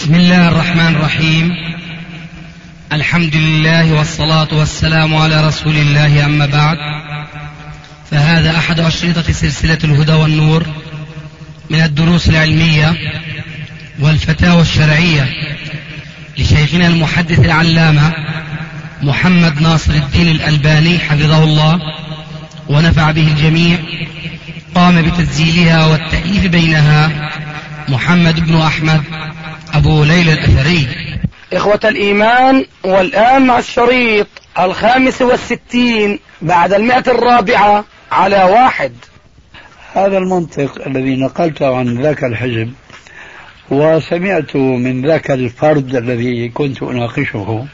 بسم الله الرحمن الرحيم. الحمد لله والصلاة والسلام على رسول الله، أما بعد، فهذا أحد أشرطة سلسلة الهدى والنور من الدروس العلمية والفتاوى الشرعية لشيخنا المحدث العلامة محمد ناصر الدين الألباني حفظه الله ونفع به الجميع. قام بتسجيلها والتأليف بينها محمد بن أحمد أبو ليلى الأثري. إخوة الإيمان، والآن مع الشريط 65 بعد 104 على 1. هذا المنطق الذي نقلته عن ذاك الحزب وسمعت من ذاك الفرد الذي كنت أناقشه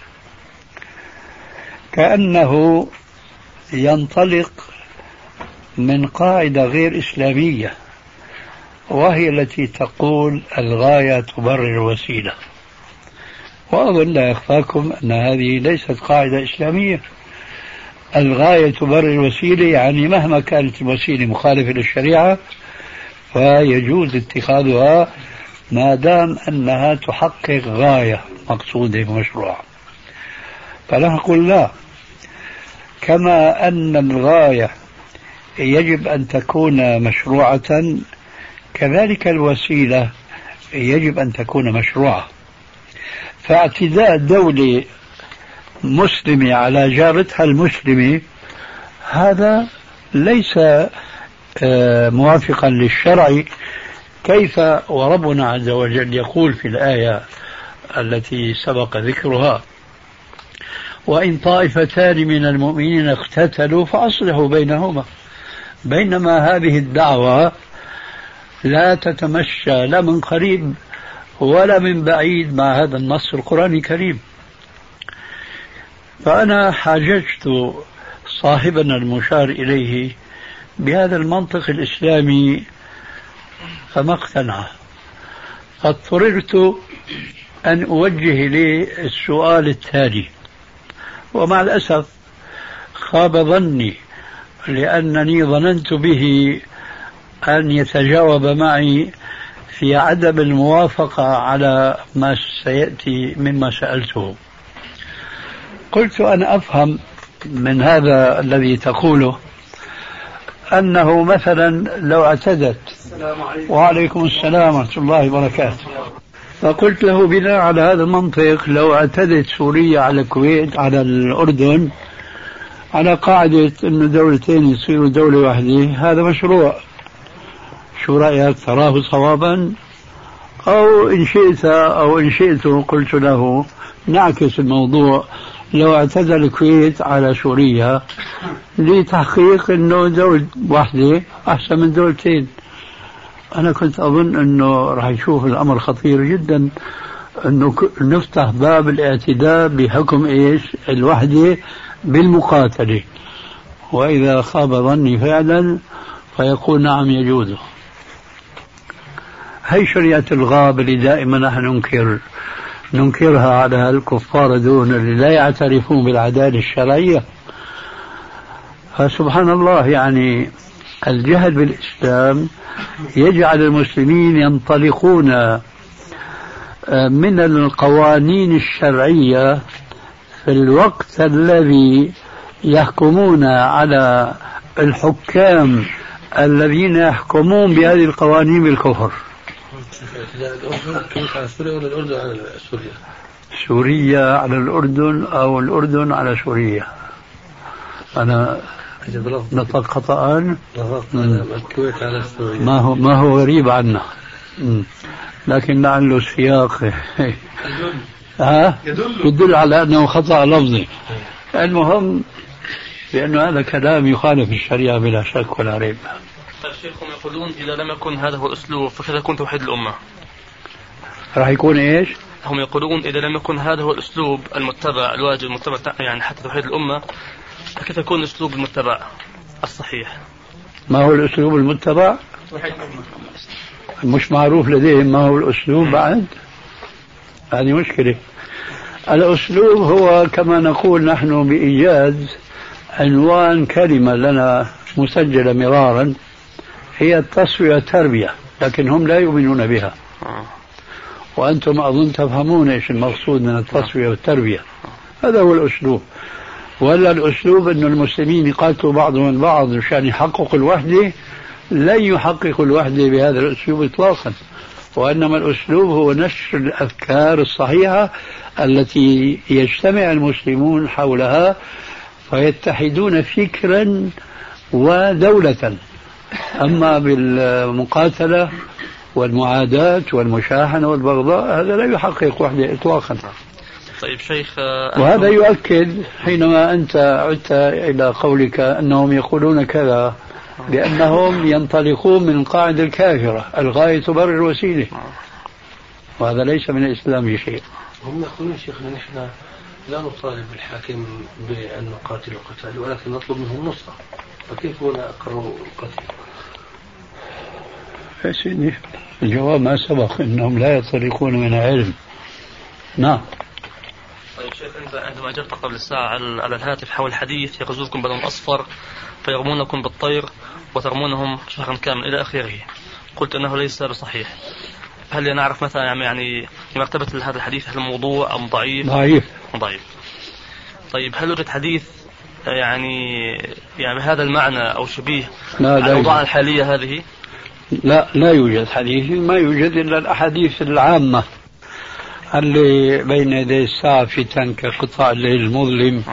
كأنه ينطلق من قاعدة غير إسلامية، وهي التي تقول الغاية تبرر الوسيلة. وأظن لا يخفاكم أن هذه ليست قاعدة إسلامية. الغاية تبرر الوسيلة يعني مهما كانت الوسيلة مخالفة للشريعة فيجوز اتخاذها ما دام أنها تحقق غاية مقصودة ومشروعة. فنقول لا، كما أن الغاية يجب أن تكون مشروعة كذلك الوسيلة يجب أن تكون مشروعة. فاعتداء دولة مسلمة على جارتها المسلمة هذا ليس موافقا للشرع. كيف وربنا عز وجل يقول في الآية التي سبق ذكرها: وإن طائفتان من المؤمنين اقتتلوا فأصلحوا بينهما. بينما هذه الدعوة لا تتمشى لا من قريب ولا من بعيد مع هذا النص القرآني الكريم. فأنا حاججت صاحبنا المشار إليه بهذا المنطق الإسلامي فما اقتنع. فاضطررت أن أوجه إليه السؤال التالي، ومع الأسف خاب ظني لأنني ظننت به أن يتجاوب معي في عدم الموافقة على ما سيأتي مما سألته. قلت أنا أفهم من هذا الذي تقوله أنه مثلا لو اعتدت، وعليكم السلام ورحمة الله وبركاته، فقلت له بناء على هذا المنطق لو اعتدت سوريا على الكويت على الأردن على قاعدة أنه دولتين يصيروا دولة واحدة، هذا مشروع. شو رأيك؟ تراه صوابا؟ أو إن شئت قلت له نعكس الموضوع: لو اعتدى الكويت على سوريا لتحقيق أنه دولة واحدة أحسن من دولتين. أنا كنت أظن أنه راح يشوف الأمر خطير جدا، أنه نفتح باب الاعتداء بحكم إيش؟ الوحدة بالمقاتلة. وإذا خاب ظني فعلا فيقول نعم يجوز. هي شريعة الغاب اللي دائما نحن ننكرها على الكفار دون اللي لا يعترفون بالعدالة الشرعية. فسبحان الله، يعني الجهل بالإسلام يجعل المسلمين ينطلقون من القوانين الشرعية في الوقت الذي يحكمون على الحكام الذين يحكمون بهذه القوانين بالكفر. سوريا على الأردن أو الأردن على سوريا. أنا نطق خطأ. ما هو غريب عنا، لكن لعله السياق يدل على أنه خطأ لفظي. المهم لأنه هذا كلام يخالف الشريعة بلا شك ولا ريب. الشيخ هم يقولون إذا لم يكن هذا هو الأسلوب فكذا يكون توحيد الأمة. راح يكون إيش؟ هم يقولون إذا لم يكن هذا هو الأسلوب المتبع الواجب المتبع يعني حتى توحيد الأمة فكيف يكون الأسلوب المتبع الصحيح؟ ما هو الأسلوب المتبع؟ مش معروف لديهم ما هو الأسلوب بعد. هذه مشكلة. الأسلوب هو كما نقول نحن بإيجاز عنوان كلمة لنا مسجلة مرارا، هي التسوية التربية، لكن هم لا يؤمنون بها. وأنتم أظن تفهمون إيش المقصود من التصفية والتربية. هذا هو الأسلوب. ولا الأسلوب أن المسلمين يقاتلوا بعضهم البعض مشان يحققوا الوحدة، لن يحققوا الوحدة بهذا الأسلوب إطلاقا، وإنما الأسلوب هو نشر الأفكار الصحيحة التي يجتمع المسلمون حولها فيتحدون فكرا ودولة. أما بالمقاتلة والمعاداة والمشاحنة والبغضاء هذا لا يحقق وحدة إطلاقا. طيب شيخ، وهذا يؤكد حينما أنت عدت إلى قولك أنهم يقولون كذا بأنهم ينطلقون من القاعدة الكافرة الغاية تبرر الوسيلة، وهذا ليس من الإسلام بشيء. هم يقولون شيخنا نحن لا نطالب الحاكم بأن نقاتل القتال ولكن نطلب منه النصرة، فكيف هنا أقروا القتل؟ يا سيدي الجواب ما سبق، إنهم لا ينطلقون من علم. نعم. طيب شيخ، أنت عندما أجبت قبل الساعة على الهاتف حول حديث يغزوكم بلون أصفر فيرمونكم بالطير وترمونهم شهرا كامل إلى آخره، قلت أنه ليس بصحيح. هل نعرف مثلا يعني مرتبة هذا الحديث، هل موضوع أم ضعيف؟ ضعيف. طيب هل يوجد حديث يعني بهذا المعنى أو شبيه على الأوضاع الحالية هذه؟ لا يوجد حديث، ما يوجد إلا الأحاديث العامة اللي بين يدي الساعة فتن كقطاع الليل المظلم،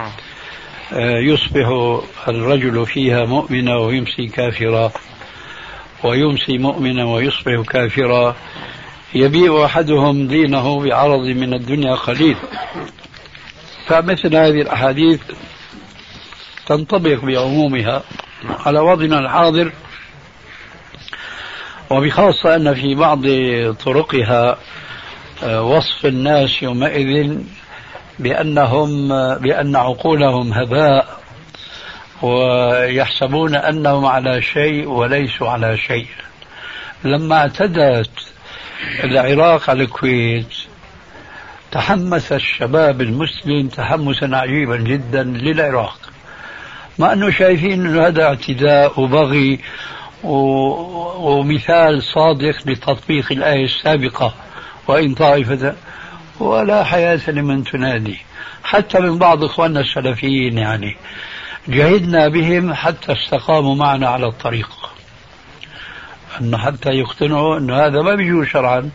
يصبح الرجل فيها مؤمنا ويمسي كافرا، ويمسي مؤمنا ويصبح كافرا، يبيع أحدهم دينه بعرض من الدنيا قليل. فمثل هذه الأحاديث تنطبق بعمومها على وضعنا الحاضر، وبخاصة أن في بعض طرقها وصف الناس يومئذ بأن عقولهم هباء ويحسبون أنهم على شيء وليسوا على شيء. لما اعتدت العراق على الكويت تحمس الشباب المسلم تحمسا عجيبا جدا للعراق، مع أنه شايفين أنه هذا اعتداء وبغي ومثال صادق لتطبيق الآية السابقة وإن طائفة، ولا حياة لمن تنادي. حتى من بعض إخواننا السلفيين يعني جهدنا بهم حتى استقاموا معنا على الطريق، أنه حتى يقتنعوا أن هذا ما بيجوز شرعا.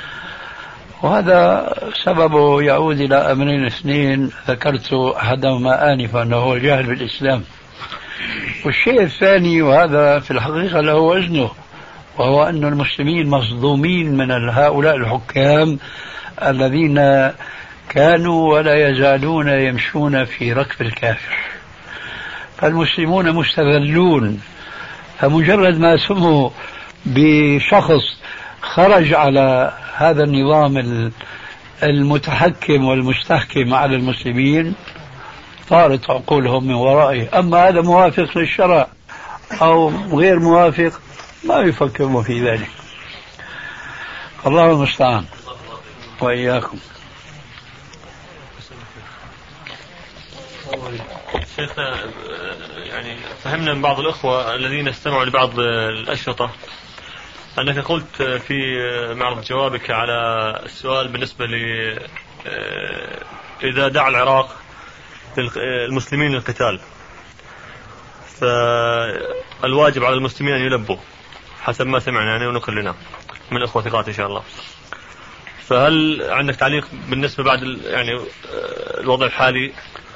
وهذا سببه يعود إلى أمرين اثنين ذكرت أحدهما آنفا أنه هو الجهل بالإسلام، والشيء الثاني وهذا في الحقيقة له وزنه، وهو أن المسلمين مصدومين من هؤلاء الحكام الذين كانوا ولا يزالون يمشون في ركب الكافر. فالمسلمون مستذلون، فمجرد ما سموا بشخص خرج على هذا النظام المتحكم والمستحكم على المسلمين طارت عقولهم من ورائه. أما هذا موافق للشرع أو غير موافق ما يفكرون في ذلك. الله المستعان وإياكم. شيخنا يعني فهمنا من بعض الأخوة الذين استمعوا لبعض الأشرطة أنك قلت في معرض جوابك على السؤال بالنسبة إذا دعا العراق المسلمين للقتال فالواجب على المسلمين أن يلبوا حسب ما سمعنا يعني ونقل لنا من أخوة ثقات إن شاء الله. فهل عندك تعليق بالنسبة بعد يعني الوضع الحالي؟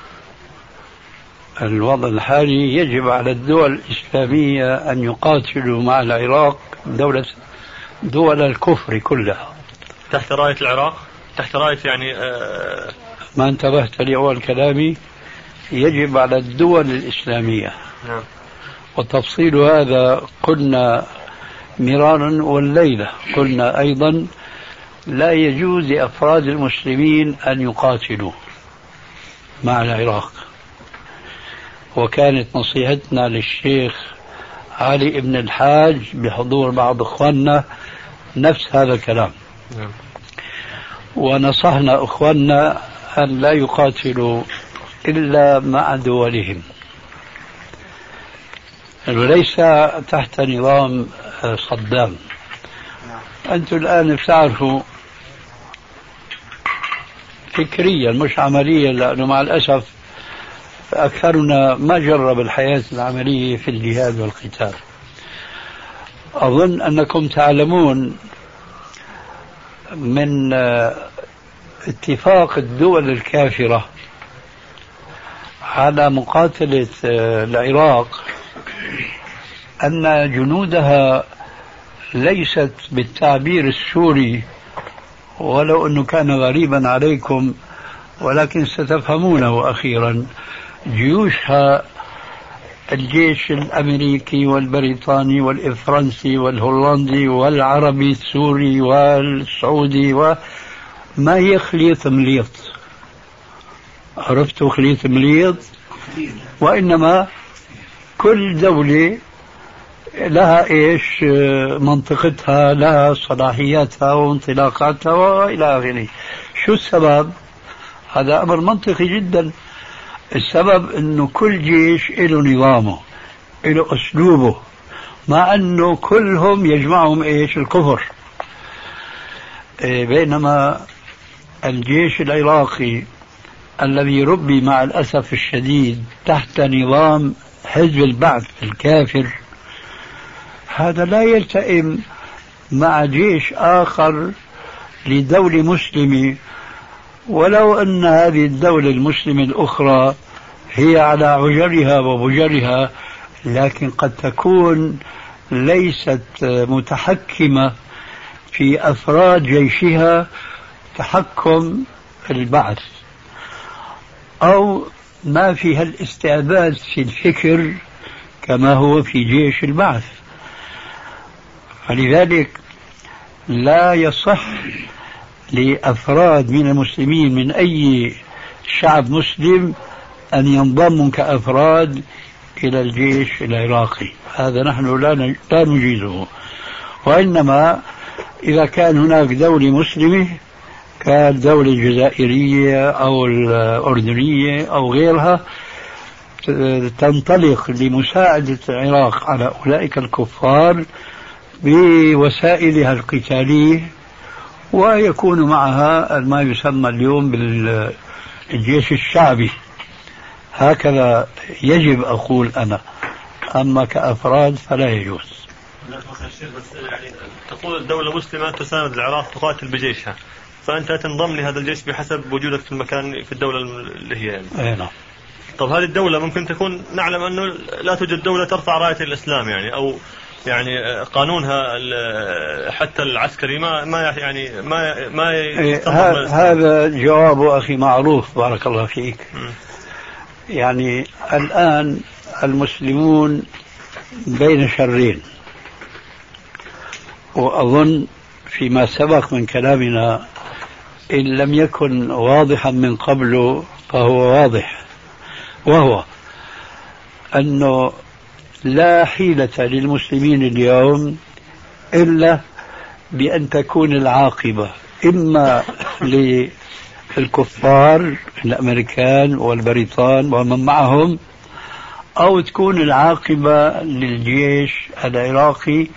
الوضع الحالي يجب على الدول الإسلامية أن يقاتلوا مع العراق دول الكفر كلها تحت راية العراق، تحت راية يعني ما انتبهت لأول كلامي، يجب على الدول الإسلامية. نعم. وتفصيل هذا قلنا مرارا والليلة، قلنا أيضا لا يجوز لأفراد المسلمين أن يقاتلوا مع العراق. وكانت نصيحتنا للشيخ علي بن الحاج بحضور بعض أخواننا نفس هذا الكلام. ونصحنا أخواننا أن لا يقاتلوا إلا مع دولهم وليس تحت نظام صدام. أنتم الآن بتعرفوا فكريا مش عمليا، لأنه مع الأسف أكثرنا ما جرب الحياة العملية في الجهاد والقتال. أظن أنكم تعلمون من اتفاق الدول الكافرة على مقاتلة العراق أن جنودها ليست بالتعبير السوري، ولو أنه كان غريبا عليكم ولكن ستفهمونه أخيرا. جيوشها الجيش الأمريكي والبريطاني والفرنسي والهولندي والعربي السوري والسعودي، وما هي خليط مليط. عرفتوا خليط مليط؟ وإنما كل دولة لها إيش منطقتها، لها صلاحياتها وانطلاقاتها وإلى آخره. شو السبب؟ هذا أمر منطقي جدا. السبب أنه كل جيش له نظامه، له أسلوبه، مع أنه كلهم يجمعهم إيش؟ الكفر. بينما الجيش العراقي الذي ربي مع الأسف الشديد تحت نظام حزب البعث الكافر، هذا لا يلتئم مع جيش آخر لدولة مسلمة، ولو أن هذه الدولة المسلمة الأخرى هي على عجرها وبجرها، لكن قد تكون ليست متحكمة في أفراد جيشها تحكم البعث، أو ما فيها الاستعباد في الفكر كما هو في جيش البعث. فلذلك لا يصح لأفراد من المسلمين من أي شعب مسلم أن ينضموا كأفراد إلى الجيش العراقي. هذا نحن لا نجيزه. وإنما إذا كان هناك دولة مسلمة كالدولة الجزائرية أو الأردنية أو غيرها تنطلق لمساعدة العراق على أولئك الكفار بوسائلها القتالية، ويكون معها ما يسمى اليوم بالجيش الشعبي. هكذا يجب أقول أنا، أما كأفراد فلا يجوز. يعني تقول الدولة مسلمة تساند العراق تقاتل بجيشها، فأنت تنضم لهذا الجيش بحسب وجودك في المكان في الدولة اللي هي يعني. نعم. طب هذه الدولة ممكن تكون نعلم أنه لا توجد دولة ترفع راية الإسلام يعني، أو يعني قانونها حتى العسكري ما هذا جواب أخي معروف بارك الله فيك. يعني الآن المسلمون بين شرين، وأظن فيما سبق من كلامنا إن لم يكن واضحا من قبل فهو واضح، وهو أنه لا حيلة للمسلمين اليوم إلا بأن تكون العاقبة إما للكفار الأمريكان والبريطان ومن معهم، أو تكون العاقبة للجيش العراقي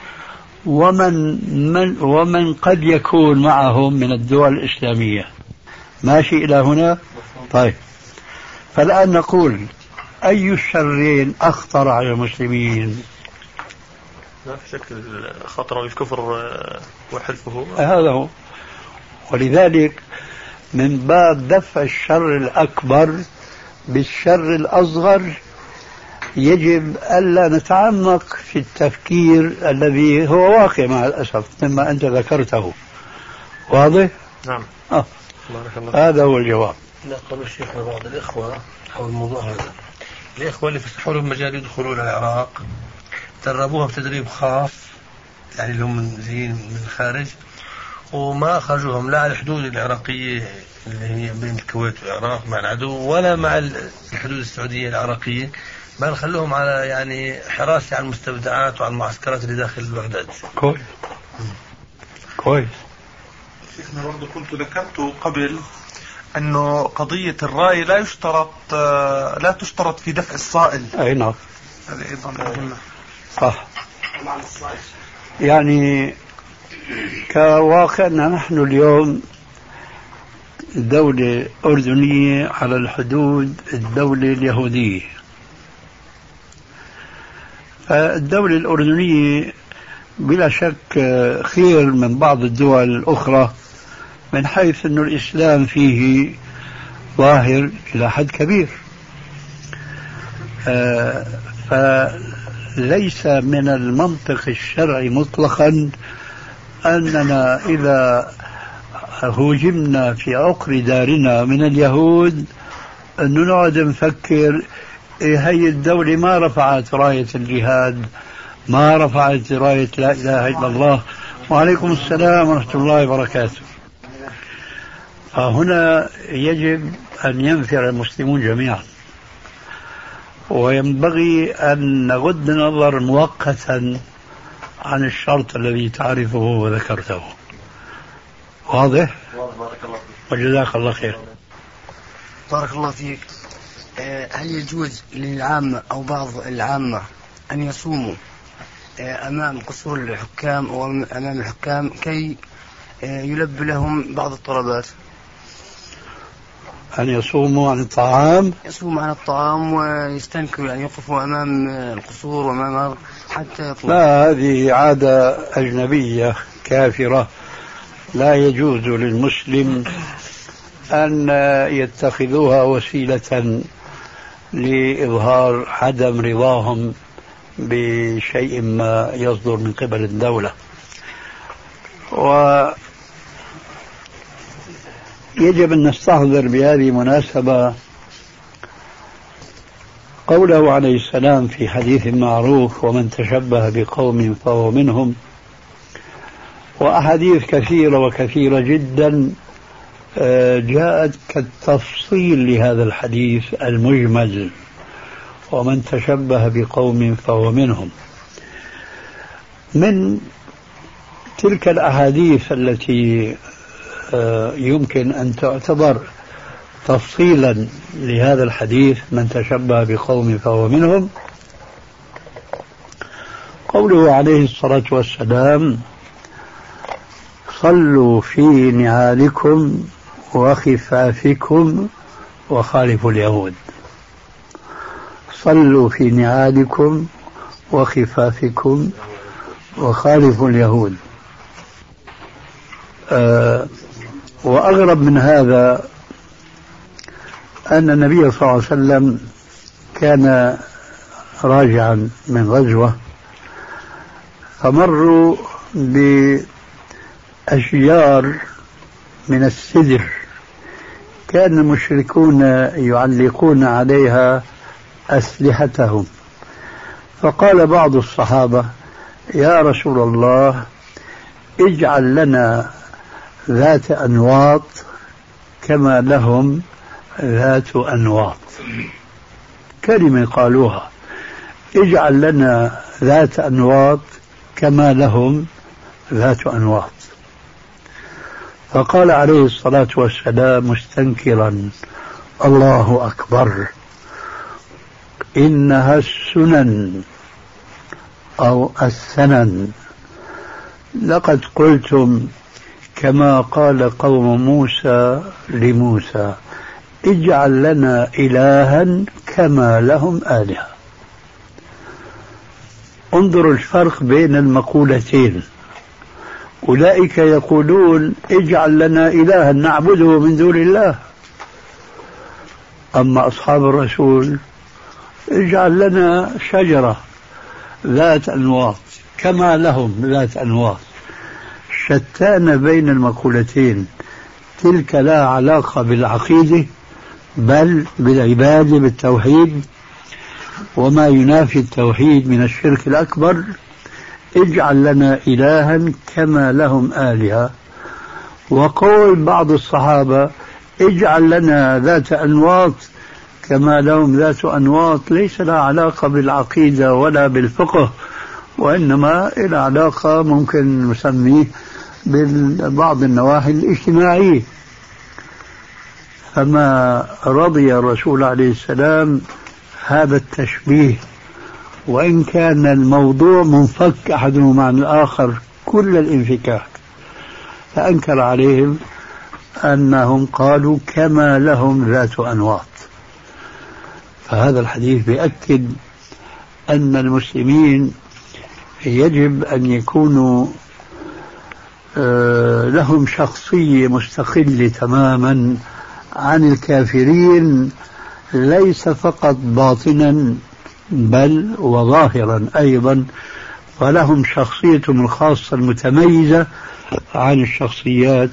ومن قد يكون معهم من الدول الإسلامية. ماشي إلى هنا؟ طيب، فالآن نقول أي الشرين أخطر على المسلمين؟ لا في شك خطر الكفر وحلفه، هذا هو. ولذلك من باب دفع الشر الأكبر بالشر الأصغر يجب ألا نتعمق في التفكير الذي هو واقع مع الأسف مما أنت ذكرته. واضح؟ نعم. هذا هو الجواب. نقل الشيخ بعض الإخوة حول الموضوع هذا. الإخوة اللي فتحوا لهم مجال يدخلون العراق دربوها بتدريب خاص، يعني اللي هم جايين من الخارج، وما أخرجوهم لا على الحدود العراقية اللي هي بين الكويت والعراق مع العدو، ولا مع الحدود السعودية العراقية، بل خلوهم على يعني حراسة على المستودعات وعلى المعسكرات اللي داخل بغداد. كويس. شيخنا برضو كنت ذكرت قبل أنه قضية الراية لا تشترط في دفع الصائل. أي نعم. هذا أيضا مهمة. صح. يعني كواقعنا نحن اليوم دولة أردنية على الحدود الدولة اليهودية. فالدولة الأردنية بلا شك خير من بعض الدول الأخرى من حيث أن الإسلام فيه ظاهر إلى حد كبير. فليس من المنطق الشرعي مطلقا أننا إذا هوجمنا في عقر دارنا من اليهود أن نقعد نفكر هي الدولة ما رفعت راية الجهاد، ما رفعت راية لا إله إلا الله. وعليكم السلام ورحمة الله وبركاته. فهنا يجب أن ينفر المسلمون جميعا، وينبغي أن نغض النظر مؤقتا عن الشرط الذي تعرفه وذكرته. واضح؟ بارك الله فيك. وجزاك الله خير. بارك الله فيك. هل يجوز للعامة أو بعض العامة أن يصوموا أمام قصور الحكام أو أمام الحكام كي يلبي لهم بعض الطلبات؟ أن يصوموا عن الطعام؟ يصوموا عن الطعام ويستنكروا، يعني يقفوا أمام القصور وأمام حتى يطلع. لا، هذه عادة أجنبية كافرة، لا يجوز للمسلم أن يتخذوها وسيلة لإظهار عدم رضاهم بشيء ما يصدر من قبل الدولة. ويجب أن نستحضر بهذه المناسبة قوله عليه السلام في حديث معروف: ومن تشبه بقوم فهو منهم. وأحاديث كثيرة وكثيرة جدا جاءت كالتفصيل لهذا الحديث المجمل: ومن تشبه بقوم فهو منهم. من تلك الأحاديث التي يمكن أن تعتبر تفصيلا لهذا الحديث من تشبه بقوم فهو منهم قوله عليه الصلاة والسلام: صلوا في نعالكم وخفافكم وخالفوا اليهود. صلوا في نعالكم وخفافكم وخالفوا اليهود. وأغرب من هذا أن النبي صلى الله عليه وسلم كان راجعا من غزوة، فمروا بأشجار من السدر كان المشركون يعلقون عليها أسلحتهم، فقال بعض الصحابة: يا رسول الله، اجعل لنا ذات أنواط كما لهم ذات أنواط. كلمة قالوها: اجعل لنا ذات أنواط كما لهم ذات أنواط. فقال عليه الصلاة والسلام مستنكرا: الله أكبر، إنها السنن أو السنن. لقد قلتم كما قال قوم موسى لموسى: اجعل لنا إلها كما لهم آلهة. انظروا الفرق بين المقولتين. أولئك يقولون: اجعل لنا إلها نعبده من دون الله. أما أصحاب الرسول: اجعل لنا شجرة ذات أنواط كما لهم ذات أنواط. شتان بين المقولتين. تلك لا علاقة بالعقيدة بل بالعبادة بالتوحيد، وما ينافي التوحيد من الشرك الأكبر. اجعل لنا إلها كما لهم آلهة. وقول بعض الصحابة: اجعل لنا ذات أنواط كما لهم ذات أنواط، ليس لها علاقة بالعقيدة ولا بالفقه، وإنما إلى علاقة ممكن نسميه ببعض النواحي الاجتماعية. فما رضي الرسول عليه السلام هذا التشبيه، وإن كان الموضوع منفك أحدهما عن الآخر كل الانفكاك، فأنكر عليهم أنهم قالوا كما لهم ذات أنواط. فهذا الحديث بيأكد أن المسلمين يجب أن يكونوا لهم شخصية مستقلة تماما عن الكافرين، ليس فقط باطنا بل وظاهرا أيضا، فلهم شخصيتهم الخاصة المتميزة عن الشخصيات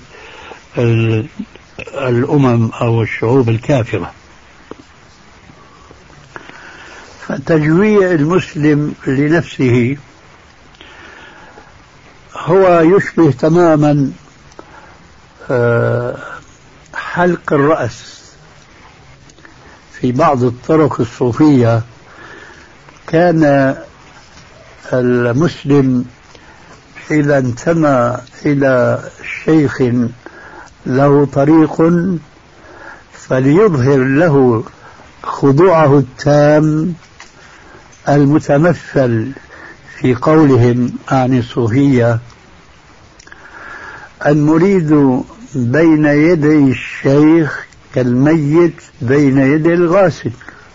الأمم أو الشعوب الكافرة. فتجويع المسلم لنفسه هو يشبه تماما حلق الرأس. في بعض الطرق الصوفية كان المسلم إذا انتمى إلى شيخ له طريق فليظهر له خضوعه التام المتمثل في قولهم عن الصوفية: المريد بين يدي الشيخ كالميت بين يدي الغاسل.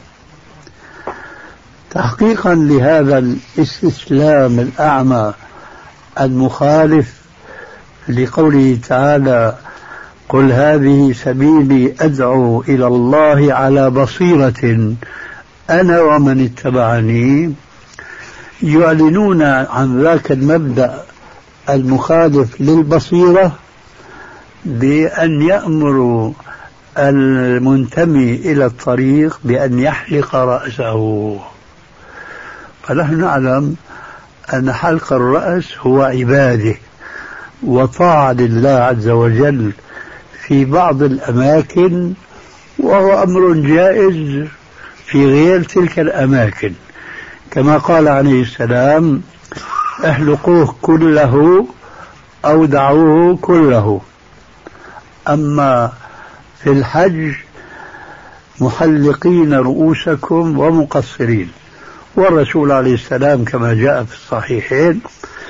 تحقيقا لهذا الاستسلام الأعمى المخالف لقوله تعالى: قل هذه سبيلي أدعو إلى الله على بصيرة أنا ومن اتبعني، يعلنون عن ذاك المبدأ المخالف للبصيرة بأن يأمروا المنتمي إلى الطريق بأن يحلق رأسه. فنحن نعلم أن حلق الرأس هو عبادة وطاعة لله عز وجل في بعض الأماكن، وهو أمر جائز في غير تلك الأماكن، كما قال عليه السلام: احلقوه كله أو دعوه كله. أما في الحج محلقين رؤوسكم ومقصرين. والرسول عليه السلام كما جاء في الصحيحين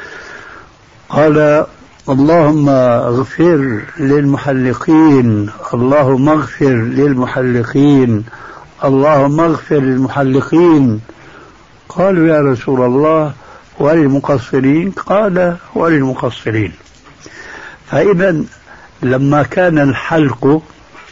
قال: اللهم اغفر للمحلقين، اللهم اغفر للمحلقين، اللهم اغفر للمحلقين. قالوا: يا رسول الله وللمقصرين؟ قال: وللمقصرين. فإذا لما كان الحلق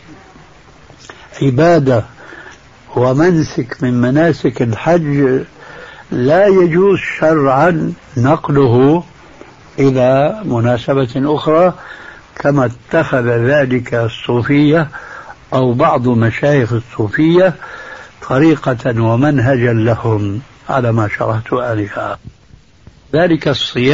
عبادة ومنسك من مناسك الحج، لا يجوز شرعا نقله إلى مناسبة أخرى كما اتخذ ذلك الصوفية أو بعض مشايخ الصوفية طريقة ومنهجا لهم على ما شرحت آنفا. ذلك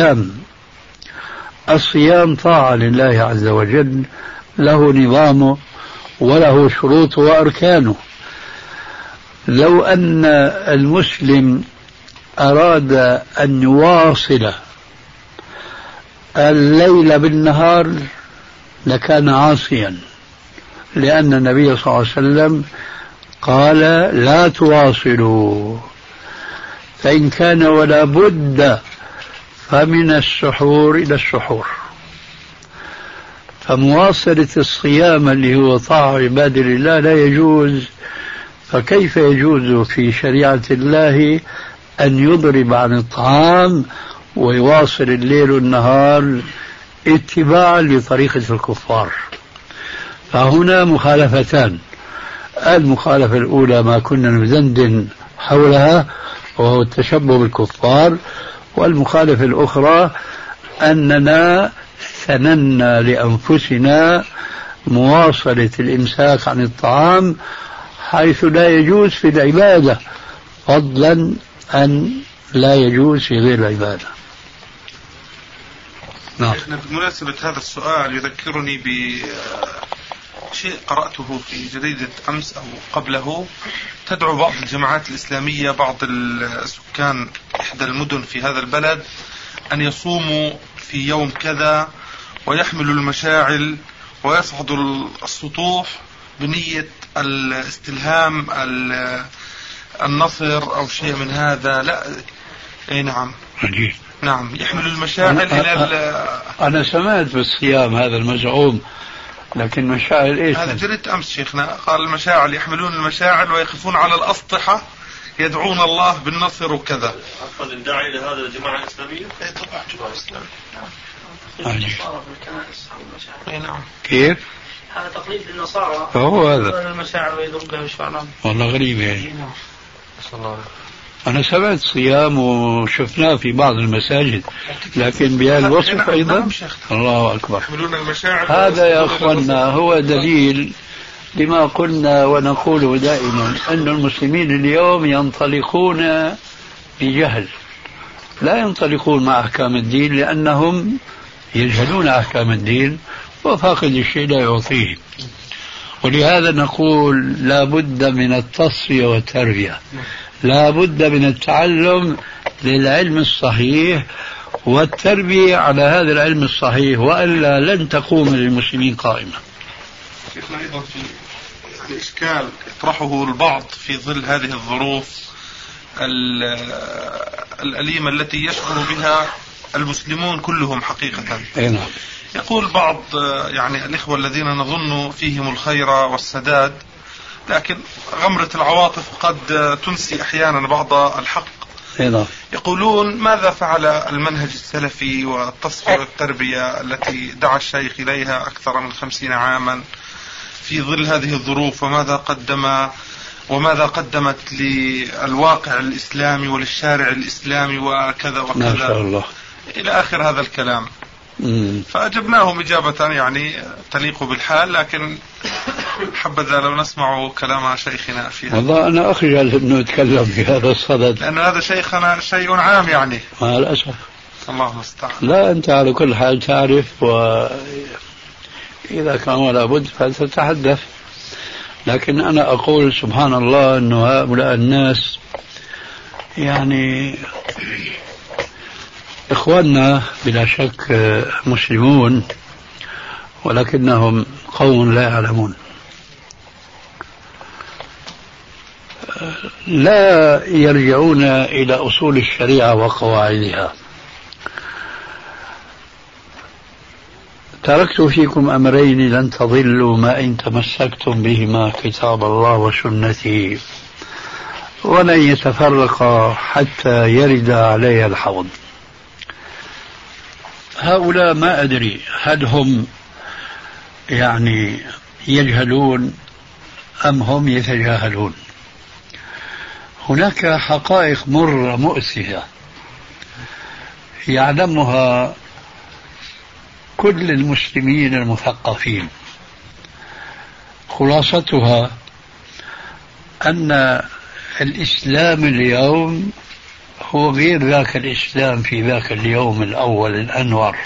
الصيام طاعة لله عز وجل، له نظامه وله شروطه وأركانه. لو أن المسلم أراد أن يواصل الليل بالنهار لكان عاصيا، لأن النبي صلى الله عليه وسلم قال: لا تواصلوا، فإن كان ولا بد فمن السحور إلى السحور. فمواصلة الصيام اللي هو طاعة عباد الله لا يجوز. فكيف يجوز في شريعة الله أن يضرب عن الطعام ويواصل الليل والنهار اتباعا لطريقة الكفار؟ فهنا مخالفتان. المخالفة الأولى ما كنا ندندن حولها وهو التشبه بالكفار، والمخالفة الأخرى أننا سننا لأنفسنا مواصلة الإمساك عن الطعام حيث لا يجوز في العبادة، فضلا أن لا يجوز في غير العبادة. نعم. بمناسبة هذا السؤال يذكرني بشيء قرأته في جريدة أمس أو قبله. تدعو بعض الجماعات الإسلامية بعض السكان إحدى المدن في هذا البلد أن يصوموا في يوم كذا ويحملوا المشاعل ويصعدوا السطوح بنية الاستلهام النصر أو شيء من هذا. لا اي نعم عجيب. نعم، يحملوا المشاعل إلى أنا سمعت بالصيام هذا المزعوم لكن مشاعل إيش؟ هذا جريت أمس شيخنا قال المشاعل يحملون المشاعل ويقفون على الأسطحة يدعون الله بالنصر وكذا. عفوا الداعي إلى هذا الجماعة الإسلامية؟ إيه طبعا جماعة إسلامية. نعم. كيف؟ هذا تقليد للنصارى. هو هذا المشاعر ويدربها بالشعران. والله غريب يعني. أنا سمعت صيام وشفناه في بعض المساجد لكن بهالوصف أيضا. الله أكبر. هذا يا أخوانا هو دليل لما قلنا ونقول دائما أن المسلمين اليوم ينطلقون بجهل، لا ينطلقون مع أحكام الدين لأنهم يجهلون أحكام الدين وفاقد الشيء لا يعطيه. ولهذا نقول لا بد من التصفية والتربية، لا بد من التعلم للعلم الصحيح والتربية على هذا العلم الصحيح، وإلا لن تقوم للمسلمين قائمة. شيخنا أيضا في إشكال يطرحه البعض في ظل هذه الظروف الأليمة التي يشعر بها المسلمون كلهم حقيقة. يقول بعض يعني الإخوة الذين نظن فيهم الخير والسداد لكن غمرة العواطف قد تنسي أحيانا بعض الحق. يقولون ماذا فعل المنهج السلفي والتصفية والتربية التي دعا الشيخ إليها أكثر من 50 عاما في ظل هذه الظروف، وماذا قدمت للواقع الإسلامي وللشارع الإسلامي وكذا وكذا ما شاء الله إلى آخر هذا الكلام. فأجبناهم إجابة يعني تليق بالحال، لكن حبذا لو نسمع كلام شيخنا فيها. والله أنا أخجل أنه أتكلم في هذا الصدد لأن هذا شيخنا شيء عام يعني. مع الأسف. الله المستعان. لا أنت على كل حال تعرف، وإذا كان لابد فلتتحدث، لكن أنا أقول سبحان الله أنه هؤلاء الناس يعني إخواننا بلا شك مسلمون ولكنهم قوم لا يعلمون، لا يرجعون إلى أصول الشريعة وقواعدها. تركت فيكم أمرين لن تضلوا ما إن تمسكتم بهما، كتاب الله وسنتي، ولن يتفرقا حتى يرد علي الحوض. هؤلاء ما أدري هل هم يعني يجهلون أم هم يتجاهلون. هناك حقائق مرة مؤسفة يعلمها كل المسلمين المثقفين، خلاصتها أن الإسلام اليوم هو غير ذاك الإسلام في ذاك اليوم الأول الأنور.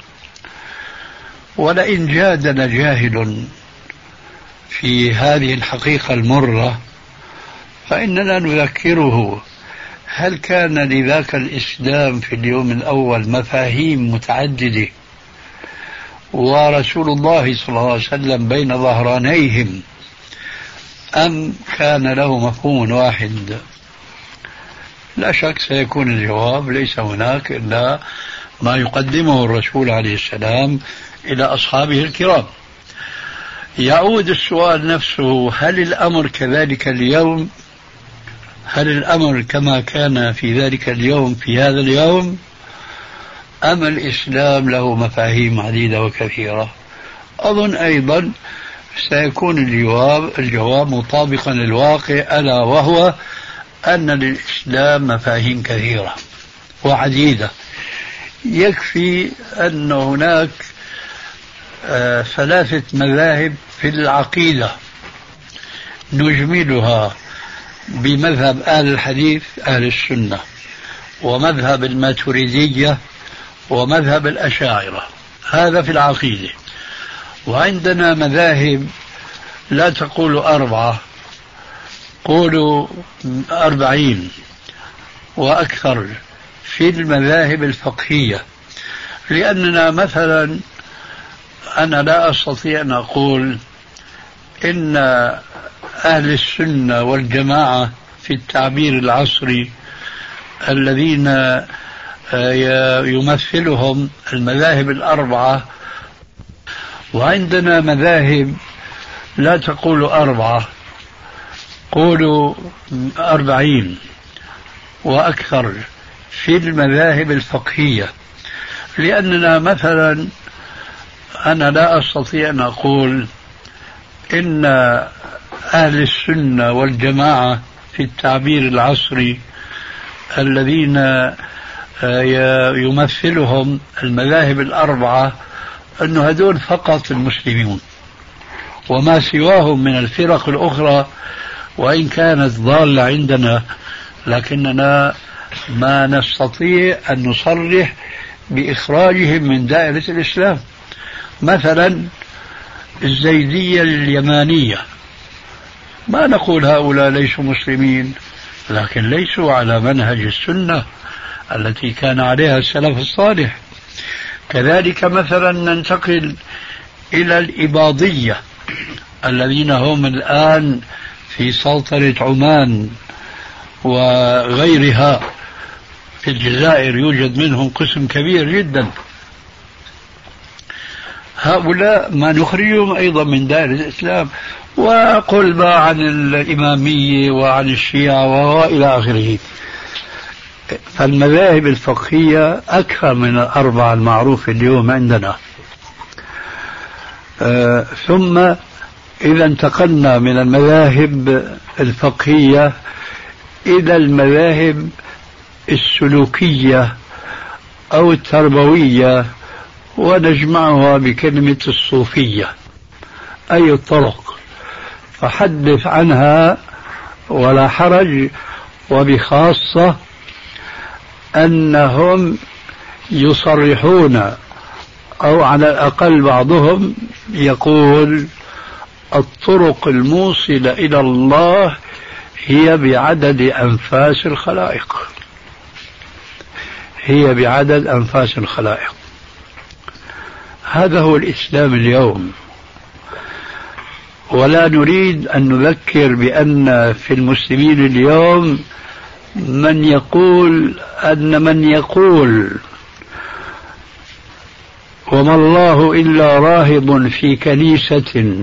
ولئن جادنا جاهل في هذه الحقيقة المرة فإننا نذكره هل كان لذاك الإسلام في اليوم الأول مفاهيم متعددة ورسول الله صلى الله عليه وسلم بين ظهرانيهم، أم كان له مفهوم واحد؟ لا شك سيكون الجواب ليس هناك إلا ما يقدمه الرسول عليه السلام إلى أصحابه الكرام. يعود السؤال نفسه، هل الأمر كذلك اليوم؟ هل الأمر كما كان في ذلك اليوم في هذا اليوم؟ أم الإسلام له مفاهيم عديدة وكثيرة؟ أظن أيضا سيكون الجواب مطابقا للواقع، ألا وهو أن للإسلام مفاهيم كثيرة وعديدة. يكفي أن هناك 3 مذاهب في العقيدة نجملها بمذهب أهل الحديث أهل السنة، ومذهب الماتريدية، ومذهب الأشاعرة. هذا في العقيدة. وعندنا مذاهب لا تقول 4، قولوا 40 وأكثر في المذاهب الفقهية. لأننا مثلا أنا لا أستطيع أن أقول إن أهل السنة والجماعة في التعبير العصري الذين يمثلهم المذاهب 4 وعندنا مذاهب لا تقول 4، قولوا 40 وأكثر في المذاهب الفقهية. لأننا مثلا أنا لا أستطيع أن أقول إن أهل السنة والجماعة في التعبير العصري الذين يمثلهم المذاهب ال4 أن هذول فقط المسلمون، وما سواهم من الفرق الأخرى وإن كانت ضالة عندنا لكننا ما نستطيع أن نصرح بإخراجهم من دائرة الإسلام. مثلا الزيدية اليمانية ما نقول هؤلاء ليسوا مسلمين، لكن ليسوا على منهج السنة التي كان عليها السلف الصالح. كذلك مثلا ننتقل إلى الإباضية الذين هم الآن في سلطنة عمان وغيرها، في الجزائر يوجد منهم قسم كبير جدا. هؤلاء ما نخرجهم أيضا من دائرة الإسلام. وقل ما عن الإمامية وعن الشيعة وإلى آخره. فالمذاهب الفقهية أكثر من 4 المعروفة اليوم عندنا. ثم إذا انتقلنا من المذاهب الفقهية إلى المذاهب السلوكية أو التربوية، ونجمعها بكلمة الصوفية، أي الطرق، فحدث عنها ولا حرج. وبخاصة أنهم يصرحون أو على الأقل بعضهم يقول الطرق الموصلة إلى الله هي بعدد أنفاس الخلائق، هي بعدد أنفاس الخلائق. هذا هو الإسلام اليوم. ولا نريد أن نذكر بأن في المسلمين اليوم من يقول وما الله إلا راهب في كنيسة.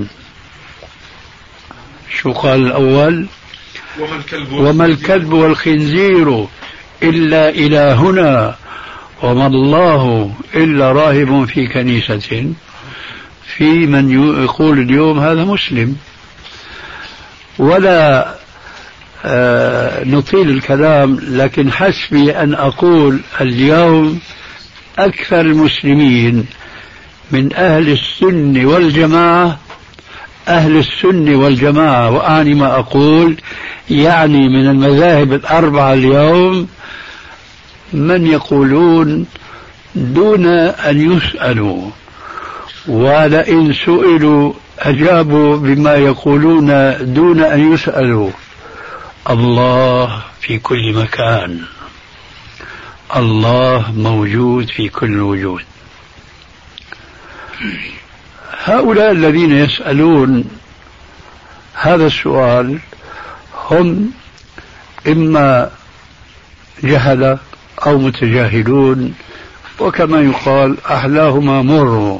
شو قال الأول؟ وما الكلب والخنزير إلا إلهنا وما الله إلا راهب في كنيسة. في من يقول اليوم هذا مسلم. ولا نطيل الكلام، لكن حسبي أن أقول اليوم أكثر المسلمين من أهل السنة والجماعة، أهل السنة والجماعة، وأعني ما أقول يعني من المذاهب ال4 اليوم، من يقولون دون أن يسألوا، ولئن سئلوا أجابوا بما يقولون دون أن يسألوا: الله في كل مكان، الله موجود في كل وجود. هؤلاء الذين يسألون هذا السؤال هم إما جهلة أو متجاهلون، وكما يقال أحلاهما مر.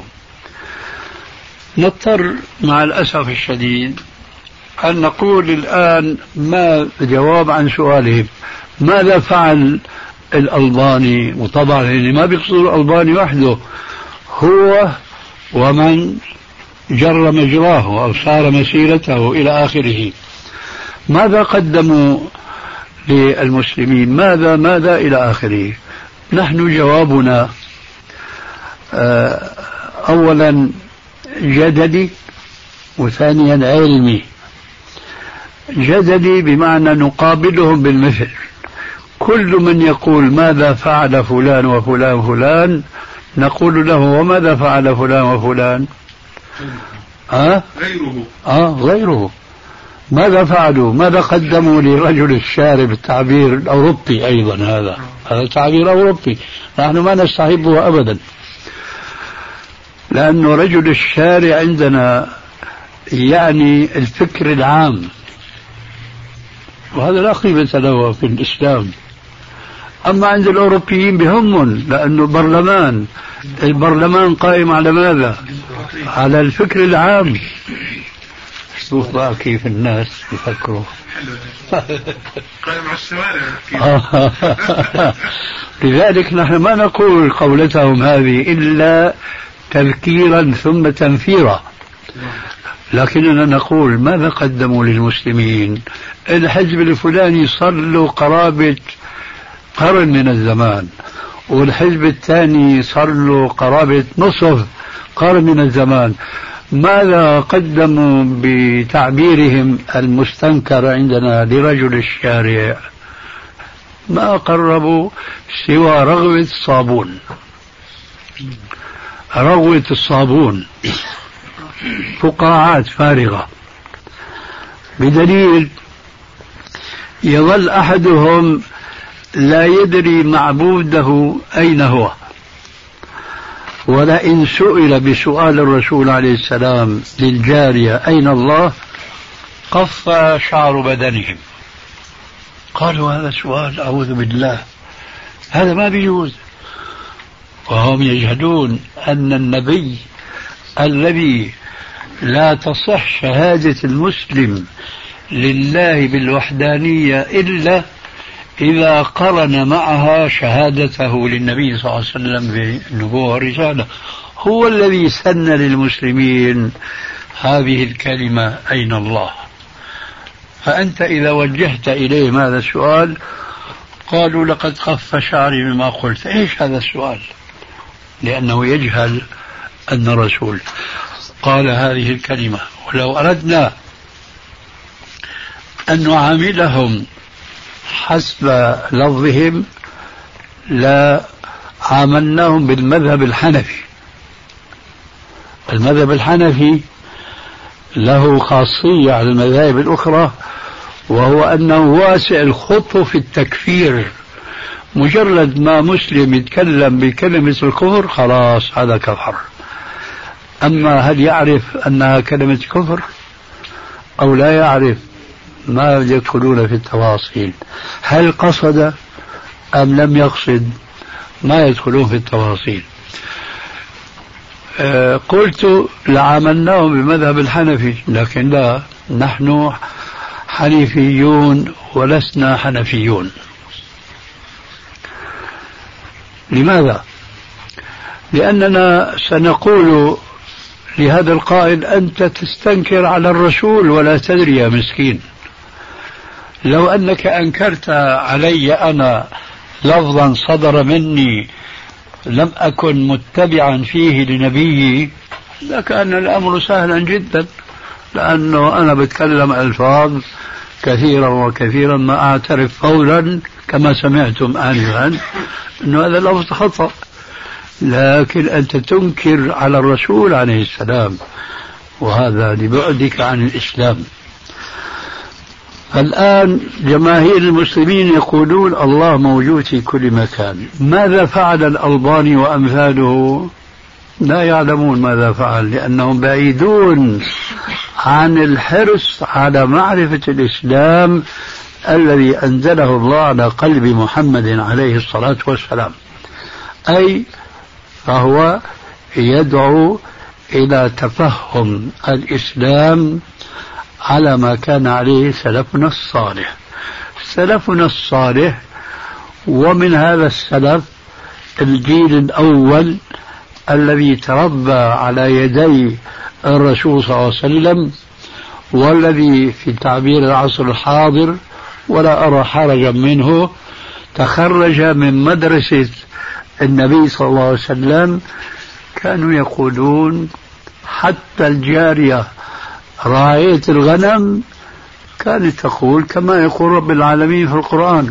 نضطر مع الأسف الشديد أن نقول الآن ما جواب عن سؤالهم: ماذا فعل الألباني؟ وطبعا ما بيقصد الألباني وحده، هو ومن جر مجراه أو صار مسيرته إلى آخره. ماذا قدموا للمسلمين؟ ماذا إلى آخره. نحن جوابنا أولا جدلي، وثانيا علمي. جدلي بمعنى نقابلهم بالمثل. كل من يقول ماذا فعل فلان وفلان وفلان نقول له: وماذا فعل فلان وفلان؟ غيره. ماذا فعلوا؟ ماذا قدموا لرجل الشارب؟ التعبير الأوروبي أيضا، هذا تعبير أوروبي نحن ما نستحبه أبدا، لأنه رجل الشارع عندنا يعني الفكر العام، وهذا لا قيمة له في الإسلام. أما عند الأوروبيين بهمهم، لأنه البرلمان قائم على ماذا؟ على الفكر العام. شوف بقى كيف الناس يفكروا. لذلك نحن ما نقول قولتهم هذه إلا تذكيرا ثم تنفيرا، لكننا نقول ماذا قدموا للمسلمين؟ الحزب الفلاني صار له قرابة قرن من الزمان، والحزب الثاني صار له قرابة نصف قرن من الزمان. ماذا قدموا بتعبيرهم المستنكر عندنا لرجل الشارع؟ ما قربوا سوى رغوة الصابون، رغوة الصابون، فقاعات فارغة، بدليل يظل أحدهم لا يدري معبوده أين هو، ولئن سئل بسؤال الرسول عليه السلام للجارية أين الله قف شعر بدنهم. قالوا هذا سؤال أعوذ بالله، هذا ما بيجوز. وهم يجهلون أن النبي الذي لا تصح شهادة المسلم لله بالوحدانية إلا إذا قرن معها شهادته للنبي صلى الله عليه وسلم بالنبوة والرسالة، هو الذي سن للمسلمين هذه الكلمة أين الله. فأنت إذا وجهت إليهم هذا السؤال قالوا لقد خف شعري مما قلت. إيش هذا السؤال؟ لأنه يجهل أن الرسول قال هذه الكلمة. ولو أردنا أن نعاملهم حسب لفظهم لا عاملناهم بالمذهب الحنفي. المذهب الحنفي له خاصية على المذاهب الأخرى، وهو أنه واسع الخط في التكفير. مجرد ما مسلم يتكلم بكلمة الكفر خلاص هذا كفر. أما هل يعرف أنها كلمة كفر أو لا يعرف ما يدخلون في التفاصيل. هل قصد أم لم يقصد ما يدخلون في التفاصيل. قلت لعاملناهم بمذهب الحنفي، لكن لا، نحن حنيفيون ولسنا حنفيون. لماذا؟ لأننا سنقول لهذا القائل أنت تستنكر على الرسول ولا تدري يا مسكين. لو أنك أنكرت علي أنا لفظا صدر مني لم أكن متبعا فيه لنبيي لكان الأمر سهلا جدا، لأنه أنا بتكلم ألفاظ كثيرا وكثيرا ما أعترف فورا كما سمعتم آنفا أنه هذا اللفظ خطأ. لكن أنت تنكر على الرسول عليه السلام، وهذا لبعدك عن الإسلام. الآن جماهير المسلمين يقولون الله موجود في كل مكان. ماذا فعل الألباني وأمثاله؟ لا يعلمون ماذا فعل، لأنهم بعيدون عن الحرص على معرفة الإسلام الذي أنزله الله على قلب محمد عليه الصلاة والسلام. أي فهو يدعو إلى تفهم الإسلام على ما كان عليه سلفنا الصالح. سلفنا الصالح، ومن هذا السلف الجيل الأول الذي تربى على يدي الرسول صلى الله عليه وسلم، والذي في تعبير العصر الحاضر ولا أرى حرجا منه تخرج من مدرسة النبي صلى الله عليه وسلم. كانوا يقولون حتى الجارية راعية الغنم كانت تقول كما يقول رب العالمين في القرآن: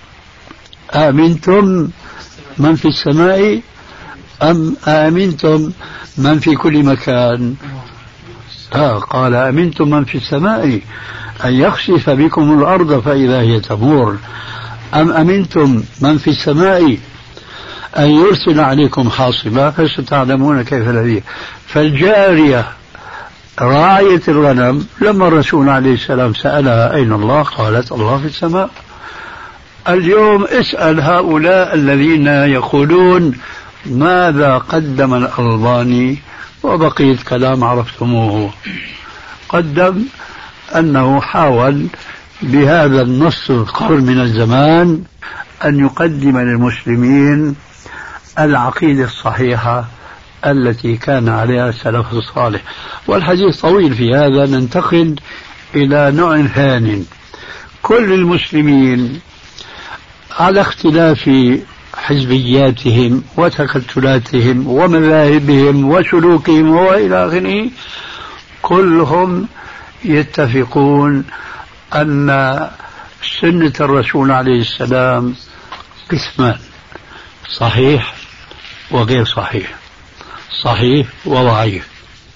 آمنتم من في السماء أم آمنتم من في كل مكان؟ قال آمنتم من في السماء أن يخسف بكم الأرض فإذا هي تمور، أم أمنتم من في السماء أن يرسل عليكم حاصبا فستعلمون كيف نذير. فالجارية راعية الغنم لما الرسول عليه السلام سألها أين الله قالت الله في السماء. اليوم اسأل هؤلاء الذين يقولون ماذا قدم الألباني؟ وبقية كلام عرفتموه. قدم أنه حاول بهذا النص القرن من الزمان أن يقدم للمسلمين العقيدة الصحيحة التي كان عليها السلف الصالح. والحديث طويل في هذا، ننتقل إلى نوع ثاني. كل المسلمين على اختلاف حزبياتهم وتكتلاتهم ومذاهبهم وسلوكهم وإلى آخره، كلهم يتفقون أن سنة الرسول عليه السلام قسمان: صحيح وغير صحيح، صحيح وضعيف.